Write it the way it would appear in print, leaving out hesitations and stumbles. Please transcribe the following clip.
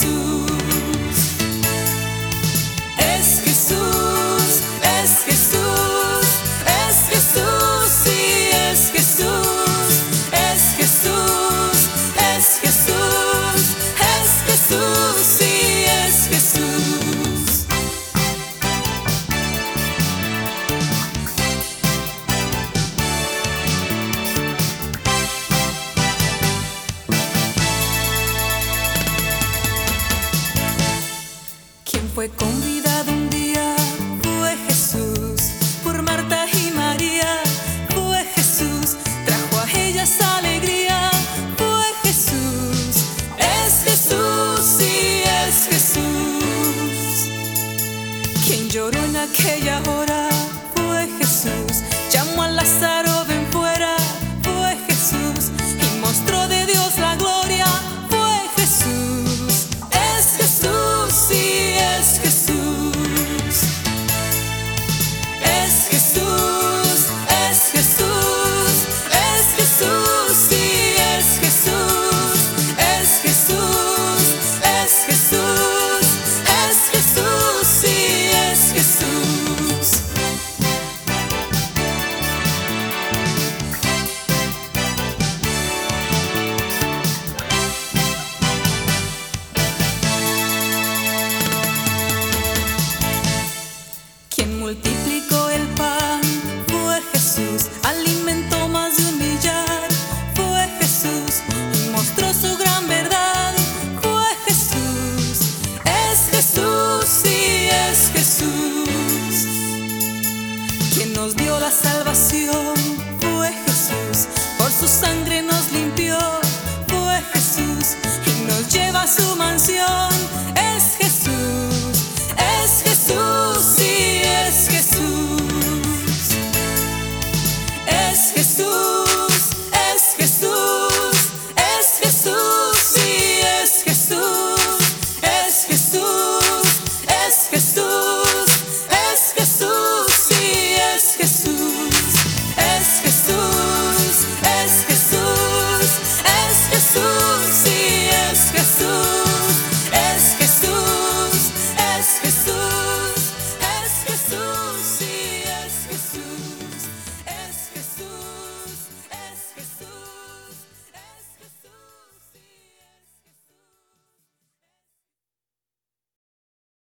Jesús. Es Jesús, es Jesús, es Jesús, sí, es Jesús, es Jesús, es Jesús, es Jesús, sí, es Jesús. Quien fue convidado un día fue Jesús, por Marta y María fue Jesús, trajo a ellas alegría, fue Jesús. Es Jesús, sí, es Jesús. Quien lloró en aquella hora fue Jesús, llamó a Lázaro, ven fuera, fue Jesús, y mostró de Dios la gloria, fue Jesús. Es Jesús, sí, es Jesús. Es Jesús, es Jesús, es Jesús, sí, es Jesús. Es Jesús, es Jesús, es Jesús, sí, es Jesús. Quien multiplicó el pan fue Jesús, alimentó más de 1 millar, fue Jesús, y mostró su gran verdad, fue Jesús. Es Jesús, sí, es Jesús. Quien nos dio la salvación